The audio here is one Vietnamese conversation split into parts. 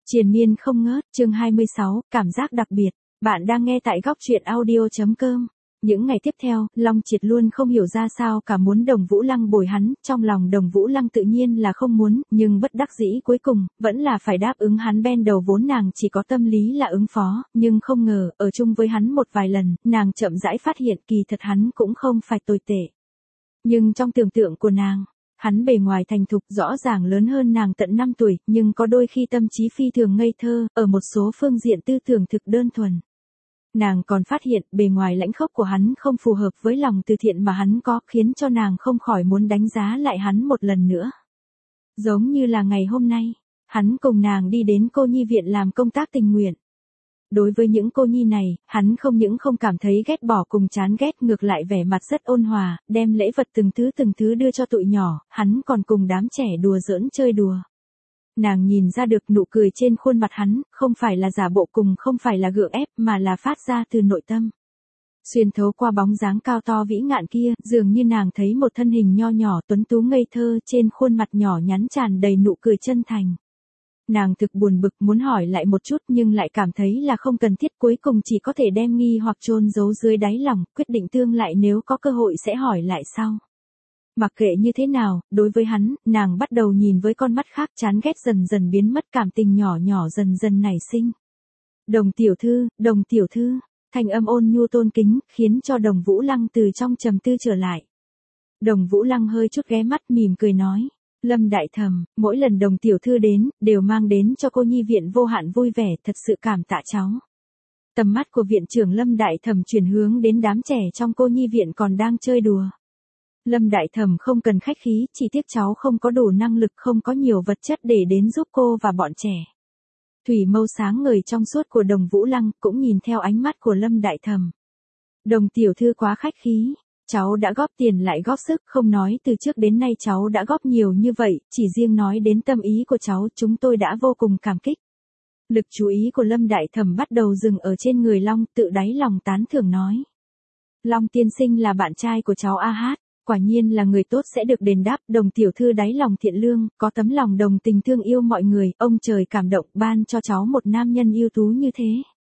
Triền miên không ngớt, chương 26, cảm giác đặc biệt. Bạn đang nghe tại góc truyện audio.com. Những ngày tiếp theo, Long Triệt luôn không hiểu ra sao cả muốn Đồng Vũ Lăng bồi hắn, trong lòng Đồng Vũ Lăng tự nhiên là không muốn, nhưng bất đắc dĩ cuối cùng, vẫn là phải đáp ứng hắn. Ban đầu vốn nàng chỉ có tâm lý là ứng phó, nhưng không ngờ, ở chung với hắn một vài lần, nàng chậm rãi phát hiện kỳ thật hắn cũng không phải tồi tệ. Nhưng trong tưởng tượng của nàng, hắn bề ngoài thành thục rõ ràng lớn hơn nàng tận 5 tuổi, nhưng có đôi khi tâm trí phi thường ngây thơ, ở một số phương diện tư tưởng thực đơn thuần. Nàng còn phát hiện bề ngoài lãnh khốc của hắn không phù hợp với lòng từ thiện mà hắn có, khiến cho nàng không khỏi muốn đánh giá lại hắn một lần nữa. Giống như là ngày hôm nay, hắn cùng nàng đi đến cô nhi viện làm công tác tình nguyện. Đối với những cô nhi này, hắn không những không cảm thấy ghét bỏ cùng chán ghét, ngược lại vẻ mặt rất ôn hòa, đem lễ vật từng thứ đưa cho tụi nhỏ, hắn còn cùng đám trẻ đùa giỡn chơi đùa. Nàng nhìn ra được nụ cười trên khuôn mặt hắn, không phải là giả bộ cùng không phải là gượng ép mà là phát ra từ nội tâm. Xuyên thấu qua bóng dáng cao to vĩ ngạn kia, dường như nàng thấy một thân hình nho nhỏ tuấn tú ngây thơ, trên khuôn mặt nhỏ nhắn tràn đầy nụ cười chân thành. Nàng thực buồn bực muốn hỏi lại một chút nhưng lại cảm thấy là không cần thiết, cuối cùng chỉ có thể đem nghi hoặc chôn giấu dưới đáy lòng, quyết định tương lại nếu có cơ hội sẽ hỏi lại sau. Mặc kệ như thế nào, đối với hắn, nàng bắt đầu nhìn với con mắt khác, chán ghét dần dần biến mất, cảm tình nhỏ nhỏ dần dần nảy sinh. Đồng tiểu thư, thanh âm ôn nhu tôn kính, khiến cho Đồng Vũ Lăng từ trong trầm tư trở lại. Đồng Vũ Lăng hơi chút ghé mắt mỉm cười nói. Lâm Đại Thẩm, mỗi lần Đồng tiểu thư đến, đều mang đến cho cô nhi viện vô hạn vui vẻ, thật sự cảm tạ cháu. Tầm mắt của viện trưởng Lâm Đại Thẩm chuyển hướng đến đám trẻ trong cô nhi viện còn đang chơi đùa. Lâm Đại Thẩm không cần khách khí, chỉ tiếc cháu không có đủ năng lực, không có nhiều vật chất để đến giúp cô và bọn trẻ. Thủy mâu sáng ngời trong suốt của Đồng Vũ Lăng cũng nhìn theo ánh mắt của Lâm Đại Thẩm. Đồng tiểu thư quá khách khí. Cháu đã góp tiền lại góp sức, không nói từ trước đến nay cháu đã góp nhiều như vậy, chỉ riêng nói đến tâm ý của cháu, chúng tôi đã vô cùng cảm kích. Lực chú ý của Lâm Đại Thẩm bắt đầu dừng ở trên người Long, tự đáy lòng tán thưởng nói. Long tiên sinh là bạn trai của cháu A Hát, quả nhiên là người tốt sẽ được đền đáp. Đồng tiểu thư đáy lòng thiện lương, có tấm lòng đồng tình thương yêu mọi người, ông trời cảm động ban cho cháu một nam nhân ưu tú như thế.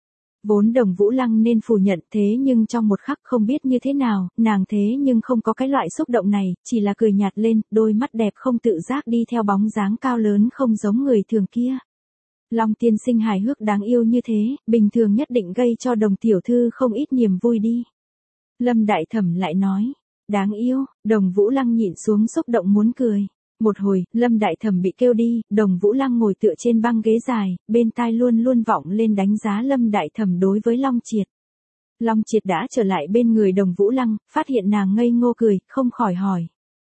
Vốn Đồng Vũ Lăng nên phủ nhận, thế nhưng trong một khắc không biết như thế nào, nàng thế nhưng không có cái loại xúc động này, chỉ là cười nhạt lên, đôi mắt đẹp không tự giác đi theo bóng dáng cao lớn không giống người thường kia. Long tiên sinh hài hước đáng yêu như thế, bình thường nhất định gây cho Đồng tiểu thư không ít niềm vui đi. Lâm Đại Thẩm lại nói, đáng yêu. Đồng Vũ Lăng nhịn xuống xúc động muốn cười. Một hồi, Lâm Đại Thẩm bị kêu đi, Đồng Vũ Lăng ngồi tựa trên băng ghế dài, bên tai luôn luôn vọng lên đánh giá Lâm Đại Thẩm đối với Long Triệt. Long Triệt đã trở lại bên người Đồng Vũ Lăng, phát hiện nàng ngây ngô cười, không khỏi hỏi.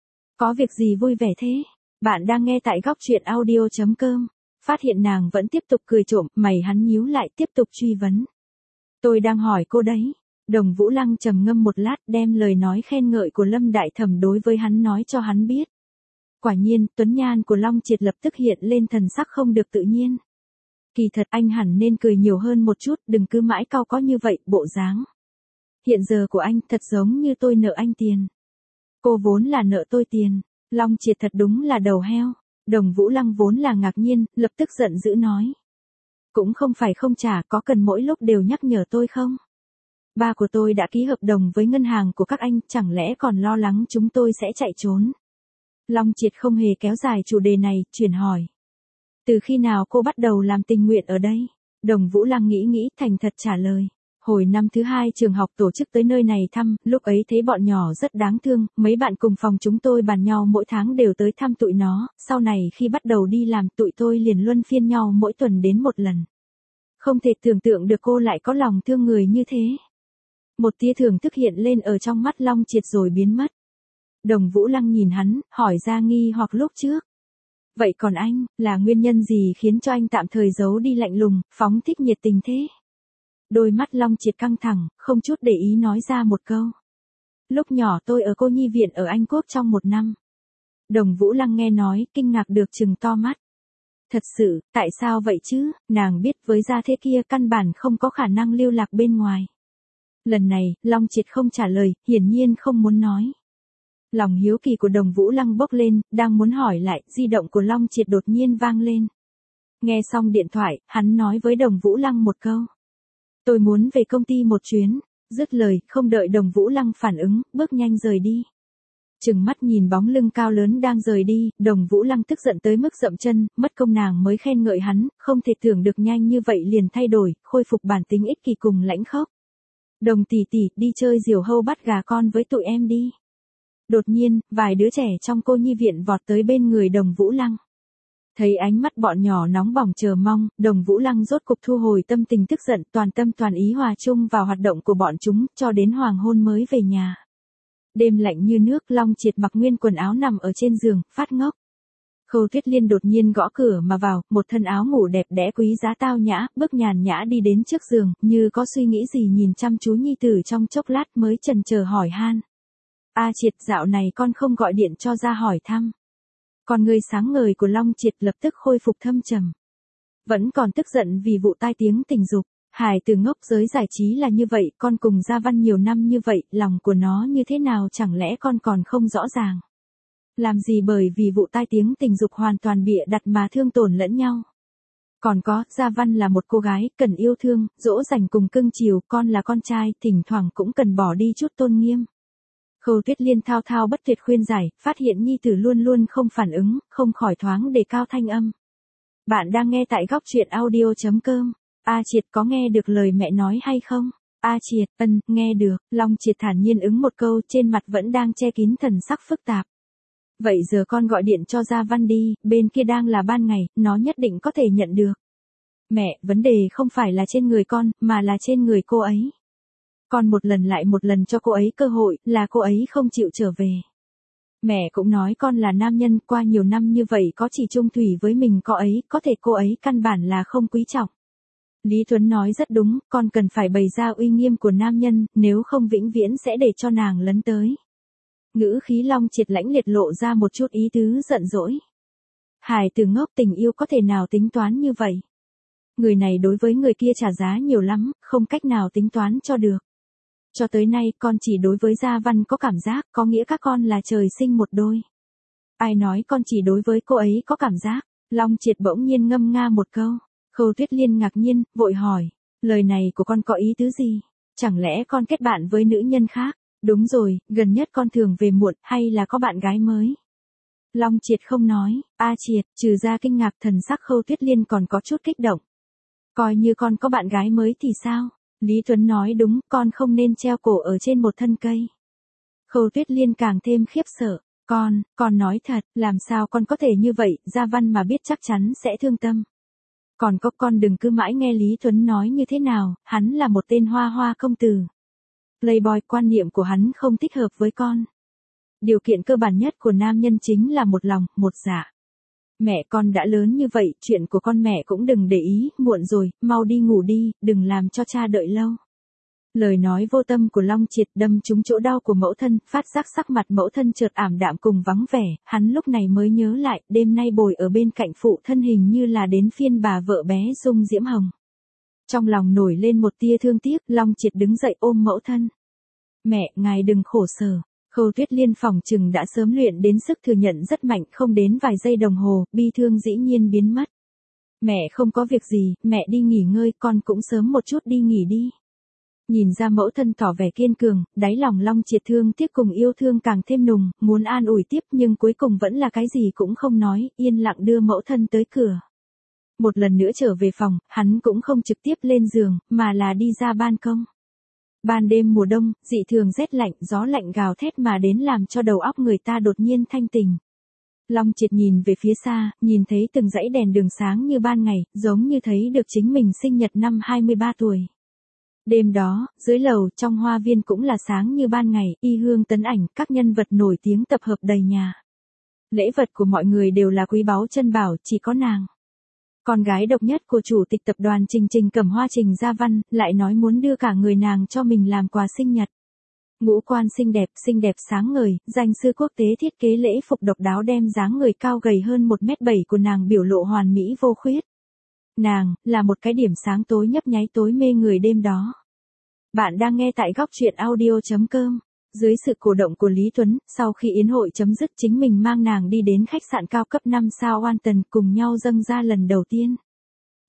Có việc gì vui vẻ thế? Bạn đang nghe tại góc truyện audio.com. Phát hiện nàng vẫn tiếp tục cười trộm, mày hắn nhíu lại tiếp tục truy vấn. Tôi đang hỏi cô đấy. Đồng Vũ Lăng trầm ngâm một lát, đem lời nói khen ngợi của Lâm Đại Thẩm đối với hắn nói cho hắn biết. Quả nhiên, tuấn nhan của Long Triệt lập tức hiện lên thần sắc không được tự nhiên. Kỳ thật anh hẳn nên cười nhiều hơn một chút, đừng cứ mãi cau có như vậy, bộ dáng. Hiện giờ của anh thật giống như tôi nợ anh tiền. Cô vốn là nợ tôi tiền. Long Triệt thật đúng là đầu heo. Đồng Vũ Lăng vốn là ngạc nhiên, lập tức giận dữ nói. Cũng không phải không trả, có cần mỗi lúc đều nhắc nhở tôi không? Ba của tôi đã ký hợp đồng với ngân hàng của các anh, chẳng lẽ còn lo lắng chúng tôi sẽ chạy trốn? Long Triệt không hề kéo dài chủ đề này, chuyển hỏi. Từ khi nào cô bắt đầu làm tình nguyện ở đây? Đồng Vũ Lăng nghĩ thành thật trả lời. Hồi năm thứ 2 trường học tổ chức tới nơi này thăm, lúc ấy thấy bọn nhỏ rất đáng thương, mấy bạn cùng phòng chúng tôi bàn nhau mỗi tháng đều tới thăm tụi nó, sau này khi bắt đầu đi làm tụi tôi liền luân phiên nhau mỗi tuần đến một lần. Không thể tưởng tượng được cô lại có lòng thương người như thế. Một tia thưởng thức hiện lên ở trong mắt Long Triệt rồi biến mất. Đồng Vũ Lăng nhìn hắn, hỏi ra nghi hoặc lúc trước. Vậy còn anh, là nguyên nhân gì khiến cho anh tạm thời giấu đi lạnh lùng, phóng thích nhiệt tình thế? Đôi mắt Long Triệt căng thẳng, không chút để ý nói ra một câu. Lúc nhỏ tôi ở cô nhi viện ở Anh Quốc trong 1 năm. Đồng Vũ Lăng nghe nói, kinh ngạc được trừng to mắt. Thật sự, tại sao vậy chứ, nàng biết với gia thế kia căn bản không có khả năng lưu lạc bên ngoài. Lần này, Long Triệt không trả lời, hiển nhiên không muốn nói. Lòng hiếu kỳ của Đồng Vũ Lăng bốc lên, đang muốn hỏi lại, di động của Long Triệt đột nhiên vang lên. Nghe xong điện thoại, hắn nói với Đồng Vũ Lăng một câu. Tôi muốn về công ty một chuyến. Dứt lời, không đợi Đồng Vũ Lăng phản ứng, bước nhanh rời đi. Chừng mắt nhìn bóng lưng cao lớn đang rời đi, Đồng Vũ Lăng tức giận tới mức dậm chân, mất công nàng mới khen ngợi hắn, không thể tưởng được nhanh như vậy liền thay đổi, khôi phục bản tính ích kỷ cùng lãnh khốc. Đồng tỷ tỷ, đi chơi diều hâu bắt gà con với tụi em đi. Đột nhiên, vài đứa trẻ trong cô nhi viện vọt tới bên người Đồng Vũ Lăng. Thấy ánh mắt bọn nhỏ nóng bỏng chờ mong, Đồng Vũ Lăng rốt cục thu hồi tâm tình tức giận, toàn tâm toàn ý hòa chung vào hoạt động của bọn chúng, cho đến hoàng hôn mới về nhà. Đêm lạnh như nước, Long Triệt mặc nguyên quần áo nằm ở trên giường, phát ngốc. Khâu Tuyết Liên đột nhiên gõ cửa mà vào, một thân áo ngủ đẹp đẽ quý giá tao nhã, bước nhàn nhã đi đến trước giường, như có suy nghĩ gì nhìn chăm chú nhi tử trong chốc lát mới chần chờ hỏi han. A Triệt, dạo này con không gọi điện cho ra hỏi thăm. Con người sáng ngời của Long Triệt lập tức khôi phục thâm trầm. Vẫn còn tức giận vì vụ tai tiếng tình dục. Hải từ ngốc, giới giải trí là như vậy, con cùng Gia Văn nhiều năm như vậy, lòng của nó như thế nào chẳng lẽ con còn không rõ ràng. Làm gì bởi vì vụ tai tiếng tình dục hoàn toàn bịa đặt mà thương tổn lẫn nhau. Còn có, Gia Văn là một cô gái, cần yêu thương, dỗ dành cùng cưng chiều, con là con trai, thỉnh thoảng cũng cần bỏ đi chút tôn nghiêm. Khâu Tuyết Liên thao thao bất tuyệt khuyên giải, phát hiện nhi tử luôn luôn không phản ứng, không khỏi thoáng đề cao thanh âm. Bạn đang nghe tại góc truyện audio.com. A Triệt, có nghe được lời mẹ nói hay không? A Triệt, nghe được. Long Triệt thản nhiên ứng một câu, trên mặt vẫn đang che kín thần sắc phức tạp. Vậy giờ con gọi điện cho Gia Văn đi, bên kia đang là ban ngày, nó nhất định có thể nhận được. Mẹ, vấn đề không phải là trên người con, mà là trên người cô ấy. Con một lần lại một lần cho cô ấy cơ hội, là cô ấy không chịu trở về. Mẹ cũng nói con là nam nhân, qua nhiều năm như vậy có chỉ chung thủy với mình có ấy, có thể cô ấy căn bản là không quý trọng. Lý Tuấn nói rất đúng, con cần phải bày ra uy nghiêm của nam nhân, nếu không vĩnh viễn sẽ để cho nàng lấn tới. Ngữ khí Long Triệt lãnh liệt lộ ra một chút ý tứ giận dỗi. Hải từ ngốc, tình yêu có thể nào tính toán như vậy? Người này đối với người kia trả giá nhiều lắm, không cách nào tính toán cho được. Cho tới nay con chỉ đối với Gia Văn có cảm giác, có nghĩa các con là trời sinh một đôi. Ai nói con chỉ đối với cô ấy có cảm giác? Long Triệt bỗng nhiên ngâm nga một câu. Khâu Tuyết Liên ngạc nhiên, vội hỏi, lời này của con có ý tứ gì? Chẳng lẽ con kết bạn với nữ nhân khác? Đúng rồi, gần nhất con thường về muộn, hay là có bạn gái mới? Long Triệt không nói. A Triệt, trừ ra kinh ngạc, thần sắc Khâu Tuyết Liên còn có chút kích động. Coi như con có bạn gái mới thì sao? Lý Tuấn nói đúng, con không nên treo cổ ở trên một thân cây. Khâu Tuyết Liên càng thêm khiếp sợ. Con nói thật, làm sao con có thể như vậy, Gia Văn mà biết chắc chắn sẽ thương tâm. Còn có, con đừng cứ mãi nghe Lý Tuấn nói như thế nào, hắn là một tên hoa hoa công tử. Playboy, quan niệm của hắn không thích hợp với con. Điều kiện cơ bản nhất của nam nhân chính là một lòng, một dạ. Mẹ con đã lớn như vậy, chuyện của con mẹ cũng đừng để ý, muộn rồi, mau đi ngủ đi, đừng làm cho cha đợi lâu. Lời nói vô tâm của Long Triệt đâm trúng chỗ đau của mẫu thân, phát giác sắc mặt mẫu thân chợt ảm đạm cùng vắng vẻ, hắn lúc này mới nhớ lại, đêm nay bồi ở bên cạnh phụ thân hình như là đến phiên bà vợ bé Dung Diễm Hồng. Trong lòng nổi lên một tia thương tiếc, Long Triệt đứng dậy ôm mẫu thân. Mẹ, ngài đừng khổ sở. Khâu Tuyết Liên phòng chừng đã sớm luyện đến sức thừa nhận rất mạnh, không đến vài giây đồng hồ, bi thương dĩ nhiên biến mất. Mẹ không có việc gì, mẹ đi nghỉ ngơi, con cũng sớm một chút đi nghỉ đi. Nhìn ra mẫu thân tỏ vẻ kiên cường, đáy lòng Long Triệt thương tiếc cùng yêu thương càng thêm nùng, muốn an ủi tiếp nhưng cuối cùng vẫn là cái gì cũng không nói, yên lặng đưa mẫu thân tới cửa. Một lần nữa trở về phòng, hắn cũng không trực tiếp lên giường, mà là đi ra ban công. Ban đêm mùa đông, dị thường rét lạnh, gió lạnh gào thét mà đến làm cho đầu óc người ta đột nhiên thanh tỉnh. Long Triệt nhìn về phía xa, nhìn thấy từng dãy đèn đường sáng như ban ngày, giống như thấy được chính mình sinh nhật năm 23 tuổi. Đêm đó, dưới lầu, trong hoa viên cũng là sáng như ban ngày, y hương tấn ảnh, các nhân vật nổi tiếng tập hợp đầy nhà. Lễ vật của mọi người đều là quý báu chân bảo, chỉ có nàng. Con gái độc nhất của chủ tịch tập đoàn Trình Cẩm Hoa Trình Gia Văn, lại nói muốn đưa cả người nàng cho mình làm quà sinh nhật. Ngũ quan xinh đẹp sáng ngời, danh sư quốc tế thiết kế lễ phục độc đáo đem dáng người cao gầy hơn 1m7 của nàng biểu lộ hoàn mỹ vô khuyết. Nàng, là một cái điểm sáng tối nhấp nháy tối mê người đêm đó. Bạn đang nghe tại góc truyện audio.com. Dưới sự cổ động của Lý Tuấn, sau khi yến hội chấm dứt chính mình mang nàng đi đến khách sạn cao cấp 5 sao Walton cùng nhau dâng ra lần đầu tiên.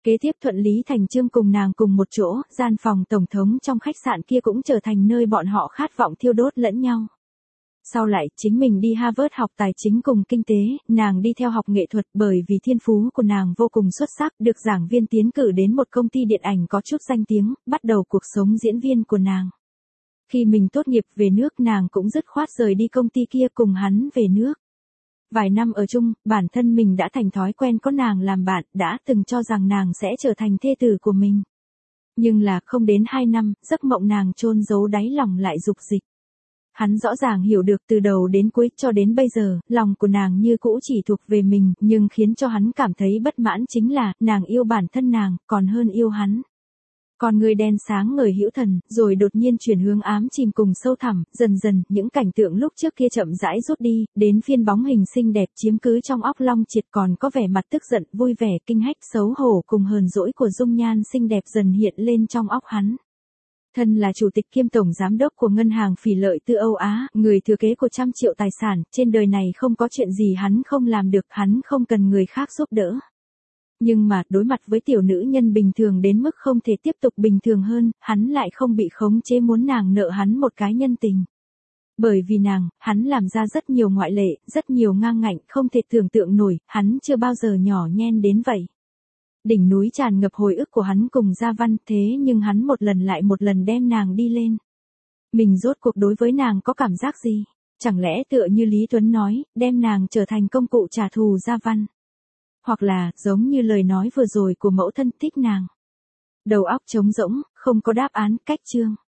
Kế tiếp thuận lý thành chương cùng nàng cùng một chỗ, gian phòng tổng thống trong khách sạn kia cũng trở thành nơi bọn họ khát vọng thiêu đốt lẫn nhau. Sau lại, chính mình đi Harvard học tài chính cùng kinh tế, nàng đi theo học nghệ thuật bởi vì thiên phú của nàng vô cùng xuất sắc, được giảng viên tiến cử đến một công ty điện ảnh có chút danh tiếng, bắt đầu cuộc sống diễn viên của nàng. Khi mình tốt nghiệp về nước nàng cũng dứt khoát rời đi công ty kia cùng hắn về nước. Vài năm ở chung, bản thân mình đã thành thói quen có nàng làm bạn, đã từng cho rằng nàng sẽ trở thành thê tử của mình. Nhưng là không đến 2 năm, giấc mộng nàng chôn giấu đáy lòng lại dục dịch. Hắn rõ ràng hiểu được từ đầu đến cuối cho đến bây giờ, lòng của nàng như cũ chỉ thuộc về mình, nhưng khiến cho hắn cảm thấy bất mãn chính là, nàng yêu bản thân nàng, còn hơn yêu hắn. Con người đen sáng ngời hữu thần, rồi đột nhiên chuyển hướng ám chìm cùng sâu thẳm, dần dần, những cảnh tượng lúc trước kia chậm rãi rút đi, đến phiên bóng hình xinh đẹp chiếm cứ trong óc Long Triệt còn có vẻ mặt tức giận, vui vẻ, kinh hách, xấu hổ cùng hờn dỗi của dung nhan xinh đẹp dần hiện lên trong óc hắn. Thân là chủ tịch kiêm tổng giám đốc của ngân hàng Phỉ Lợi Tư Âu Á, người thừa kế của trăm triệu tài sản, trên đời này không có chuyện gì hắn không làm được, hắn không cần người khác giúp đỡ. Nhưng mà, đối mặt với tiểu nữ nhân bình thường đến mức không thể tiếp tục bình thường hơn, hắn lại không bị khống chế muốn nàng nợ hắn một cái nhân tình. Bởi vì nàng, hắn làm ra rất nhiều ngoại lệ, rất nhiều ngang ngạnh, không thể tưởng tượng nổi, hắn chưa bao giờ nhỏ nhen đến vậy. Đỉnh núi tràn ngập hồi ức của hắn cùng Gia Văn, thế nhưng hắn một lần lại một lần đem nàng đi lên. Mình rốt cuộc đối với nàng có cảm giác gì? Chẳng lẽ tựa như Lý Tuấn nói, đem nàng trở thành công cụ trả thù Gia Văn? Hoặc là, giống như lời nói vừa rồi của mẫu thân thích nàng. Đầu óc trống rỗng, không có đáp án, cách chương.